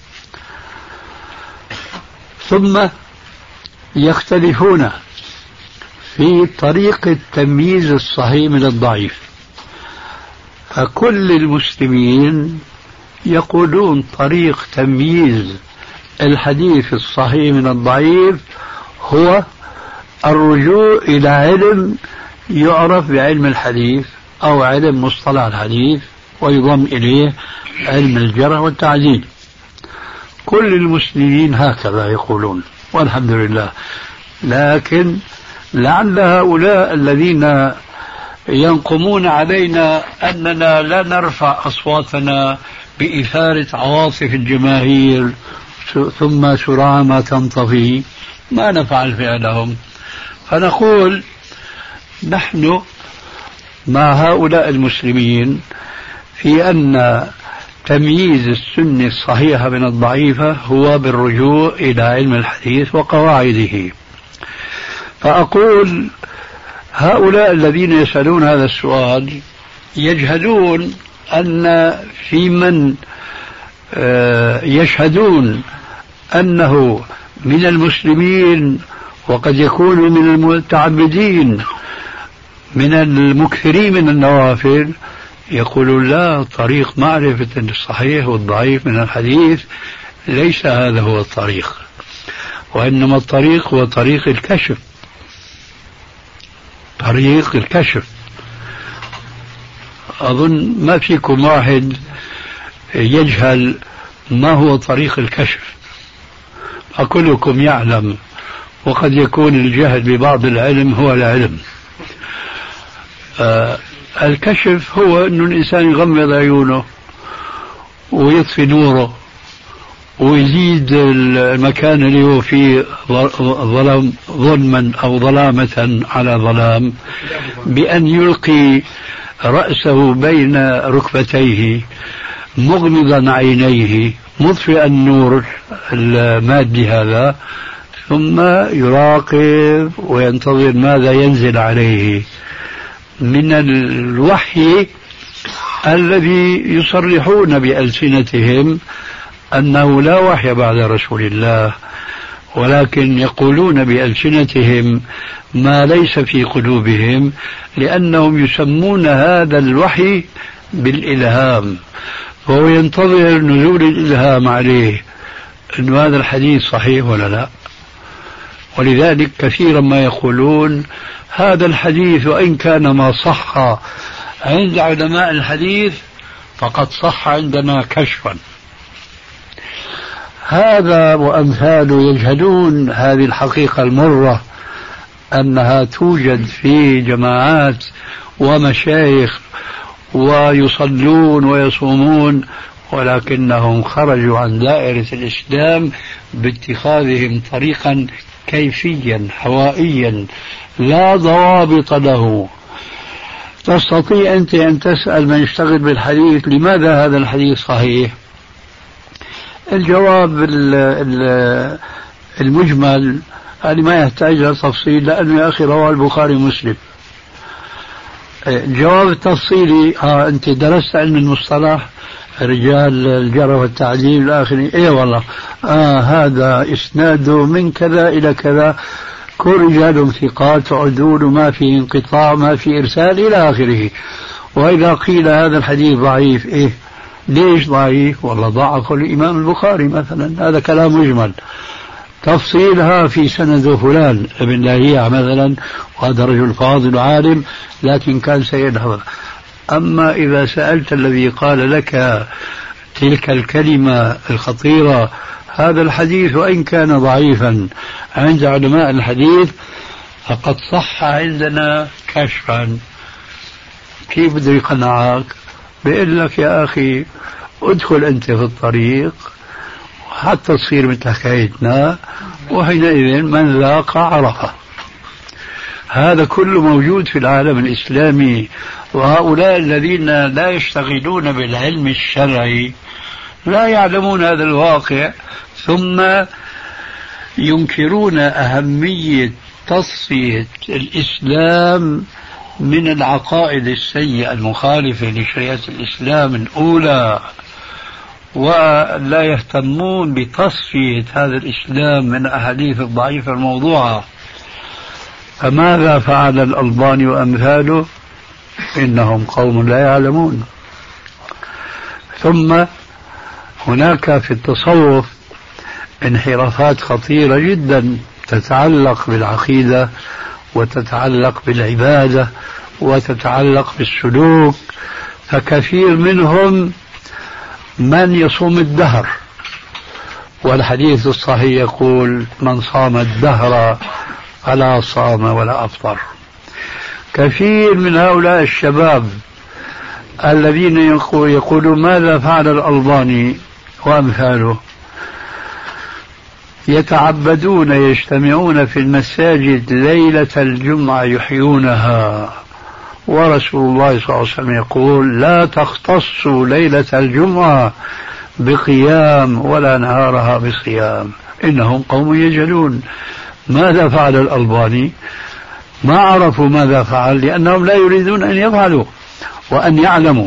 ثم يختلفون في طريقة تمييز الصحيح من الضعيف. فكل المسلمين يقولون طريق تمييز الحديث الصحيح من الضعيف هو الرجوع إلى علم يعرف بعلم الحديث أو علم مصطلح الحديث، ويضم إليه علم الجرح والتعديل. كل المسلمين هكذا يقولون والحمد لله. لكن لعل هؤلاء الذين ينقمون علينا أننا لا نرفع أصواتنا بإثارة عواطف الجماهير ثم سرعان ما تنطفي، ما نفعل فعلهم. فنقول نحن مع هؤلاء المسلمين في أن تمييز السنة الصحيحة من الضعيفة هو بالرجوع إلى علم الحديث وقواعده. فأقول هؤلاء الذين يسألون هذا السؤال يجهلون أن في من يشهدون أنه من المسلمين وقد يكون من المتعبدين من المكثرين من النوافل يقولون لا، طريق معرفة الصحيح والضعيف من الحديث ليس هذا هو الطريق، وإنما الطريق هو طريق الكشف. طريق الكشف. أظن ما فيكم واحد يجهل ما هو طريق الكشف، أكلكم يعلم، وقد يكون الجهل ببعض العلم هو العلم. الكشف هو أن الإنسان يغمض عيونه ويطفي نوره ويزيد المكان اللي هو فيه ظلما أو ظلامة على ظلام بأن يلقي رأسه بين ركبتيه مغمضا عينيه مطفئا النور المادي هذا، ثم يراقب وينتظر ماذا ينزل عليه من الوحي الذي يصرحون بألسنتهم أنه لا وحي بعد رسول الله، ولكن يقولون بألسنتهم ما ليس في قلوبهم، لأنهم يسمون هذا الوحي بالإلهام، فهو ينتظر نزول الإلهام عليه أن هذا الحديث صحيح ولا لا. ولذلك كثيرا ما يقولون هذا الحديث وإن كان ما صح عند علماء الحديث فقد صح عندنا كشفا. هذا وأمثاله يجهلون هذه الحقيقة المرة أنها توجد في جماعات ومشايخ ويصلون ويصومون، ولكنهم خرجوا عن دائرة الإسلام باتخاذهم طريقا كيفيا هوائيا لا ضوابط له. تستطيع أنت أن تسأل من يشتغل بالحديث لماذا هذا الحديث صحيح؟ الجواب المجمل هذه ما يحتاج إلى تفصيل، لأنه يا أخي رواه البخاري ومسلم. الجواب التفصيلي أنت درست علم المصطلح رجال الجرح والتعديل إلى آخره، إيه والله هذا إسناده من كذا إلى كذا، كل رجال ثقات عدول ما في انقطاع ما في إرسال إلى آخره. وإذا قيل هذا الحديث ضعيف، إيه ليش ضعيف؟ والله ضعف الإمام البخاري مثلا، هذا كلام مجمل. تفصيلها في سند فلان ابن لاهيع مثلا، وهذا رجل فاضل عالم لكن كان سيء الحفظ. أما إذا سألت الذي قال لك تلك الكلمة الخطيرة، هذا الحديث وإن كان ضعيفا عند علماء الحديث فقد صح عندنا كشفا. كيف بده يقنعك؟ بيقول لك يا أخي ادخل أنت في الطريق حتى تصير مثل حكايتنا، وحينئذ من ذاق عرفه. هذا كله موجود في العالم الإسلامي. وهؤلاء الذين لا يشتغلون بالعلم الشرعي لا يعلمون هذا الواقع، ثم ينكرون أهمية تصفية الإسلام من العقائد السيئة المخالفة لشريعة الإسلام الأولى، ولا يهتمون بتصفية هذا الإسلام من الأحاديث الضعيفة الموضوعة. فماذا فعل الألباني وأمثاله؟ إنهم قوم لا يعلمون. ثم هناك في التصوف انحرافات خطيرة جدا تتعلق بالعقيدة وتتعلق بالعبادة وتتعلق بالسلوك، فكثير منهم من يصوم الدهر، والحديث الصحيح يقول من صام الدهر فلا صام ولا أفطر. كثير من هؤلاء الشباب الذين يقولون ماذا فعل الألباني وأمثاله، يتعبدون يجتمعون في المساجد ليلة الجمعة يحيونها، ورسول الله صلى الله عليه وسلم يقول لا تختصوا ليلة الجمعة بقيام ولا نهارها بصيام، إنهم قوم يجهلون. ماذا فعل الألباني؟ ما عرفوا ماذا فعل لأنهم لا يريدون أن يفعلوا وأن يعلموا.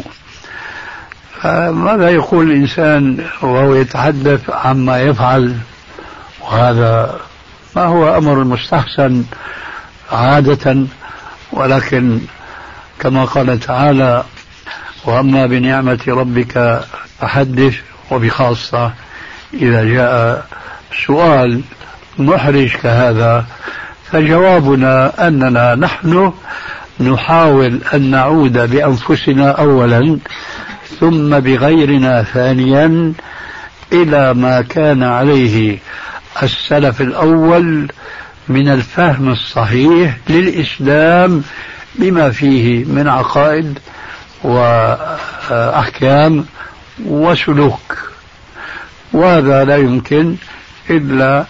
ماذا يقول الإنسان وهو يتحدث عما يفعل؟ وهذا ما هو أمر مستحسن عادة، ولكن كما قال تعالى وأما بنعمة ربك فحدث، وبخاصة إذا جاء سؤال محرج كهذا فجوابنا أننا نحن نحاول أن نعود بأنفسنا أولا ثم بغيرنا ثانيا إلى ما كان عليه السلف الأول من الفهم الصحيح للإسلام بما فيه من عقائد وأحكام وسلوك. وهذا لا يمكن إلا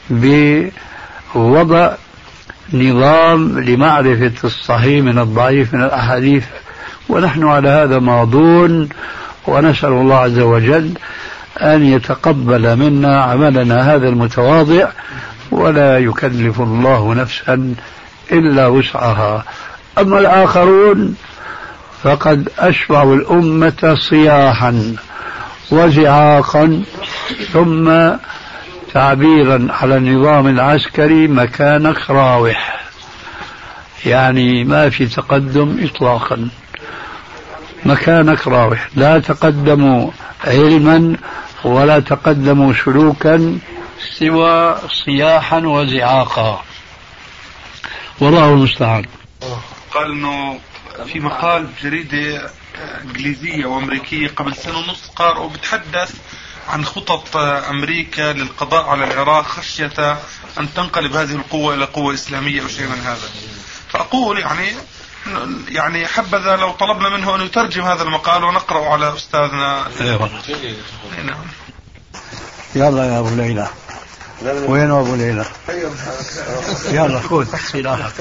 بوضع نظام لمعرفة الصحيح من الضعيف من الأحاديث، ونحن على هذا ماضون، ونسأل الله عز وجل أن يتقبل منا عملنا هذا المتواضع، ولا يكلف الله نفسا إلا وسعها. أما الآخرون فقد أشبعوا الأمة صياحا وزعاقا، ثم تعبيرا على النظام العسكري مكانك راوح، يعني ما في تقدم إطلاقا، مكانك راوح، لا تقدموا علما ولا تقدموا سلوكا سوى صياحا وزعاقا، والله المستعان. قال انه في مقال بجريدة انجليزية وامريكية قبل سنة ونص قارئ بتحدث عن خطط امريكا للقضاء على العراق خشية ان تنقلب هذه القوة الى قوة اسلامية او شيء من هذا. فاقول يعني حبذا لو طلبنا منه ان يترجم هذا المقال ونقرأه على استاذنا. نعم. يلا يا ابو ليلى، وين ابو ليلى؟ يلا خذ سلاحك.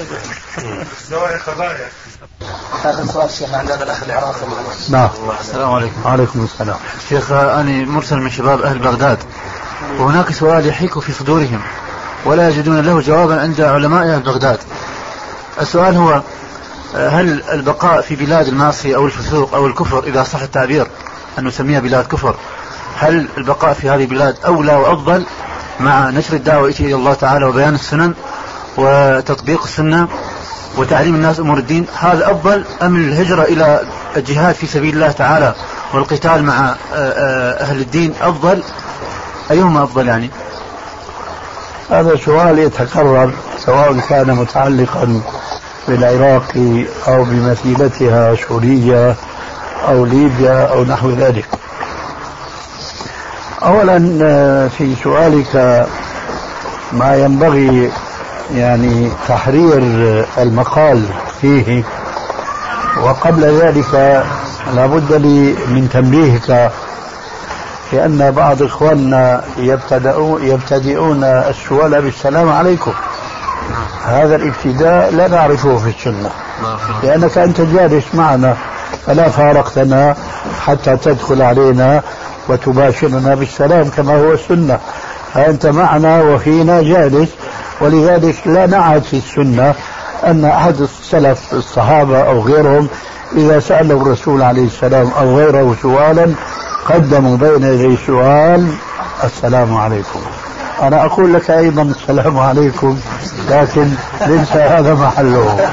هذا سؤال شيخ عن هذا الأخ العراقي. نعم. السلام عليكم. وعليكم السلام. شيخ أنا مرسل من شباب أهل بغداد، وهناك سؤال يحيك في صدورهم ولا يجدون له جوابا عند علماء أهل بغداد. السؤال هو: هل البقاء في بلاد المعصية أو الفسوق أو الكفر، إذا صح التعبير أن نسميها بلاد كفر، هل البقاء في هذه البلاد أولى وأفضل مع نشر الدعوة إلى الله تعالى وبيان السنن وتطبيق السنة وتعليم الناس أمور الدين، هذا أفضل أم الهجرة إلى الجهاد في سبيل الله تعالى والقتال مع أهل الدين أفضل؟ أيهما أفضل يعني؟ هذا سؤال يتكرر سواء كان متعلقا بالعراق أو بمثيلتها سوريا أو ليبيا أو نحو ذلك. أولا في سؤالك ما ينبغي يعني تحرير المقال فيه، وقبل ذلك لابد لي من تنبيهك لأن بعض إخواننا يبتدئون السؤال بالسلام عليكم. هذا الابتداء لا نعرفه في السنة، لأنك أنت جالس معنا فلا فارقتنا حتى تدخل علينا وتباشرنا بالسلام كما هو السنة. فأنت معنا وفينا جالس، ولذلك لا نعهد في السنة أن أحد السلف الصحابة أو غيرهم إذا سألوا الرسول عليه السلام أو غيره سؤالا قدموا بين يدي سؤال السلام عليكم. أنا أقول لك أيضا السلام عليكم، لكن ليس هذا محله.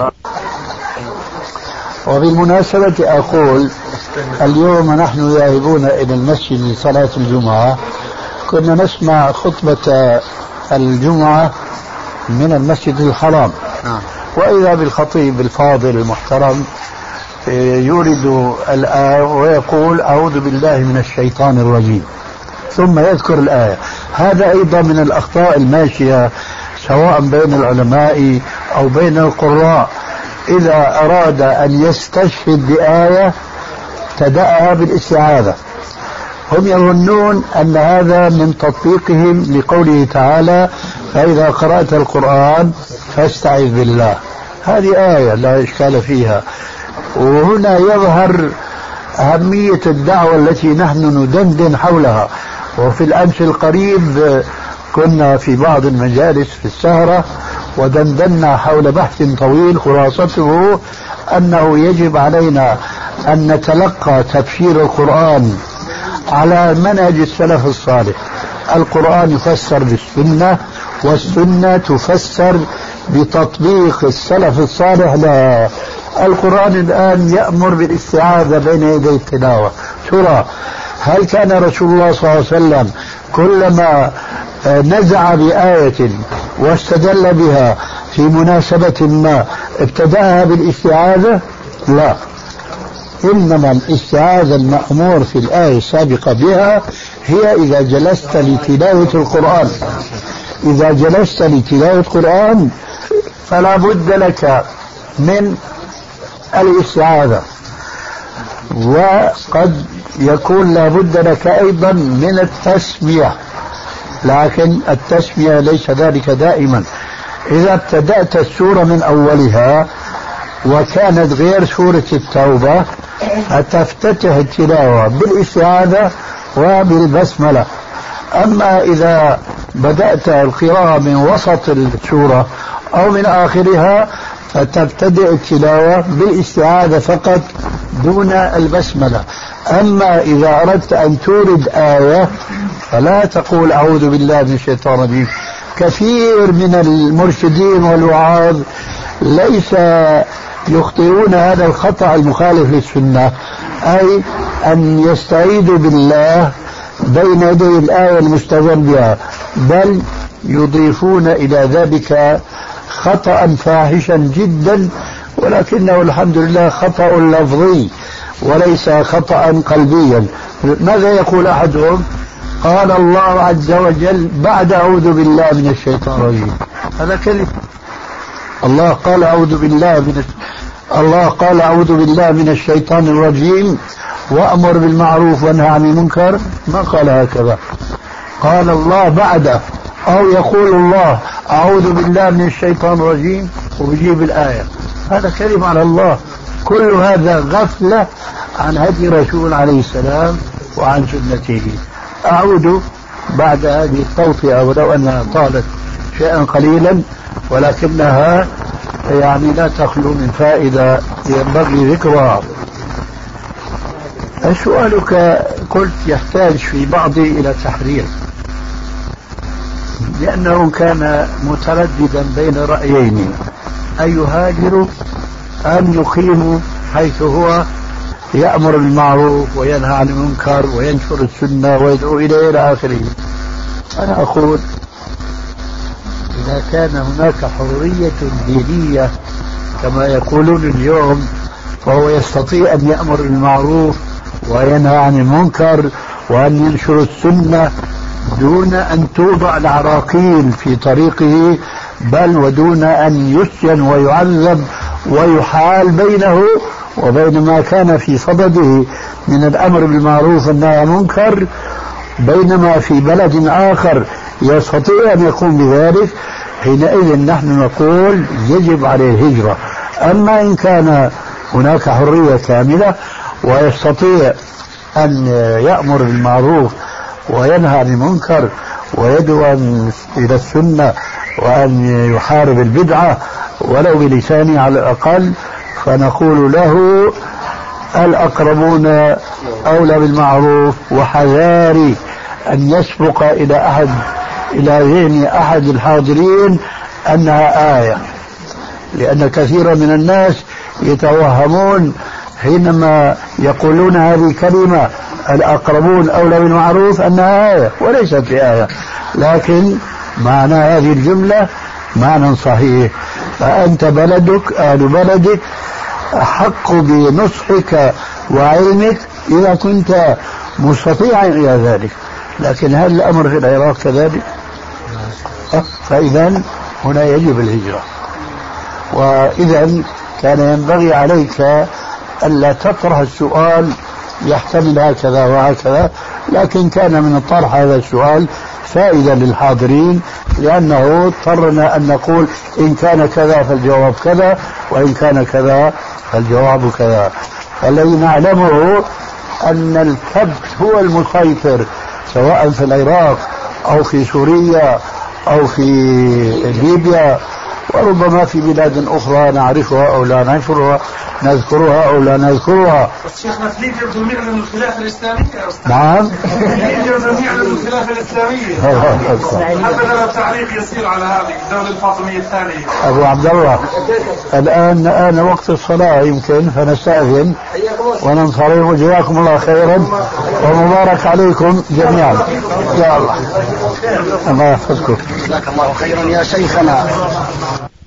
وبالمناسبة أقول اليوم نحن ذاهبون إلى المسجد لصلاة الجمعة، كنا نسمع خطبة الجمعة من المسجد الحرام، وإذا بالخطيب الفاضل المحترم يورد الآية ويقول أعوذ بالله من الشيطان الرجيم ثم يذكر الآية. هذا أيضا من الأخطاء الماشية سواء بين العلماء أو بين القراء، إذا أراد أن يستشهد بآية ابتدأها بالاستعاذة. هم يظنون أن هذا من تطبيقهم لقوله تعالى فإذا قرأت القرآن فاستعذ بالله. هذه آية لا إشكال فيها. وهنا يظهر أهمية الدعوة التي نحن ندندن حولها. وفي الأمس القريب كنا في بعض المجالس في السهرة ودندنا حول بحث طويل خلاصته أنه يجب علينا أن نتلقى تفسير القرآن على منهج السلف الصالح. القرآن يفسر بالسنة، والسنة تفسر بتطبيق السلف الصالح لها. القرآن الآن يأمر بالاستعاذة بين يدي التلاوة. ترى هل كان رسول الله صلى الله عليه وسلم كلما نزع بآية واستدل بها في مناسبة ما ابتدأها بالاستعاذة؟ لا، إنما الاستعاذة المأمور في الآية السابقة بها هي إذا جلست لتلاوة القرآن. إذا جلست لتلاوة القرآن فلا بد لك من الاستعاذة، وقد يكون لا بد لك أيضا من التسمية، لكن التسمية ليس ذلك دائما. إذا ابتدأت السورة من أولها وكانت غير سورة التوبة فتفتتح التلاوة بالاستعاذة وبالبسملة. أما إذا بدأت القراءة من وسط السورة أو من آخرها فتبتدئ التلاوة بالاستعاذة فقط دون البسملة. أما إذا أردت أن تورد آية فلا تقول أعوذ بالله من الشيطان الرجيم. كثير من المرشدين والوعاظ ليس يخطئون هذا الخطأ المخالف للسنة، أي أن يستعيذوا بالله بين يدي الآية المستدل بها، بل يضيفون إلى ذلك خطأ فاحشا جدا، ولكنه الحمد لله خطأ لفظي وليس خطأ قلبيا. ماذا يقول أحدهم؟ قال الله عز وجل بعد أعوذ بالله من الشيطان الرجيم. هذا كذب. الله قال أعوذ بالله من الشيطان الرجيم وأمر بالمعروف وانهى عن المنكر، ما قال هكذا. قال الله بعد، أو يقول الله أعوذ بالله من الشيطان الرجيم وبيجيب الآية. هذا كذب على الله. كل هذا غفلة عن هدي رسول عليه السلام وعن سنته. أعود بعد هذه التوطئة ولو أنها طالت شيئا قليلا، ولكنها يعني لا تخلو من فائدة ينبغي ذكرها. سؤالك قلت يحتاج في بعضه إلى تحرير، لأنه كان مترددا بين رأيين: أن يهاجر أم يقيم حيث هو يأمر بالمعروف وينهى عن المنكر وينشر السنة ويدعو إلى آخره. أنا أقول إذا كان هناك حرية دينية كما يقولون اليوم، فهو يستطيع أن يأمر بالمعروف وينهى عن المنكر وأن ينشر السنة دون أن توضع العراقيل في طريقه، بل ودون أن يسجن ويعذب ويحال بينه وبين ما كان في صدده من الأمر بالمعروف والنهي عن المنكر، بينما في بلد آخر يستطيع أن يقوم بذلك. حينئذ نحن نقول يجب عليه الهجرة. أما إن كان هناك حرية كاملة ويستطيع أن يأمر بالمعروف وينهى عن المنكر ويدعو إلى السنة وأن يحارب البدعة ولو بلسانه على الأقل، فنقول له الأقربون أولى بالمعروف، وحذاري أن يسبق إلى ذهن أحد الحاضرين أنها آية، لأن كثيرا من الناس يتوهمون حينما يقولون هذه كلمة الأقربون أولى بالمعروف أنها آية، وليست بآية، لكن معنى هذه الجملة معنى صحيح. فأنت بلدك أهل بلدك أحق بنصحك وعلمك إذا كنت مستطيعا إلى ذلك. لكن هل الأمر في العراق كذلك؟ فإذا هنا يجب الهجرة. وإذا كان ينبغي عليك ألا تطرح السؤال يحتمل هكذا وهكذا، لكن كان من طرح هذا السؤال فائدة للحاضرين، لأنه اضطرنا أن نقول إن كان كذا فالجواب كذا، وإن كان كذا فالجواب كذا. الذي نعلمه أن الكبت هو المسيطر سواء في العراق أو في سوريا أو في ليبيا، وربما في بلاد أخرى نعرفها أو لا نعرفها، نذكرها أو لا نذكرها. شيخنا في ليبيا بدهم يعلنوا الخلافة الإسلامية. نعم. ليبيا بدهم يعلنوا الخلافة الإسلامية. حتى لو تعليق يسير على هذه الدولة الفاطمية الثانية. أبو عبد الله، الآن وقت الصلاة يمكن، فنستأذن وننصرف. وجزاكم الله خيرا ومبارك عليكم جميعا. يا الله الله يحفظكم. جزاك الله خيرا يا شيخنا.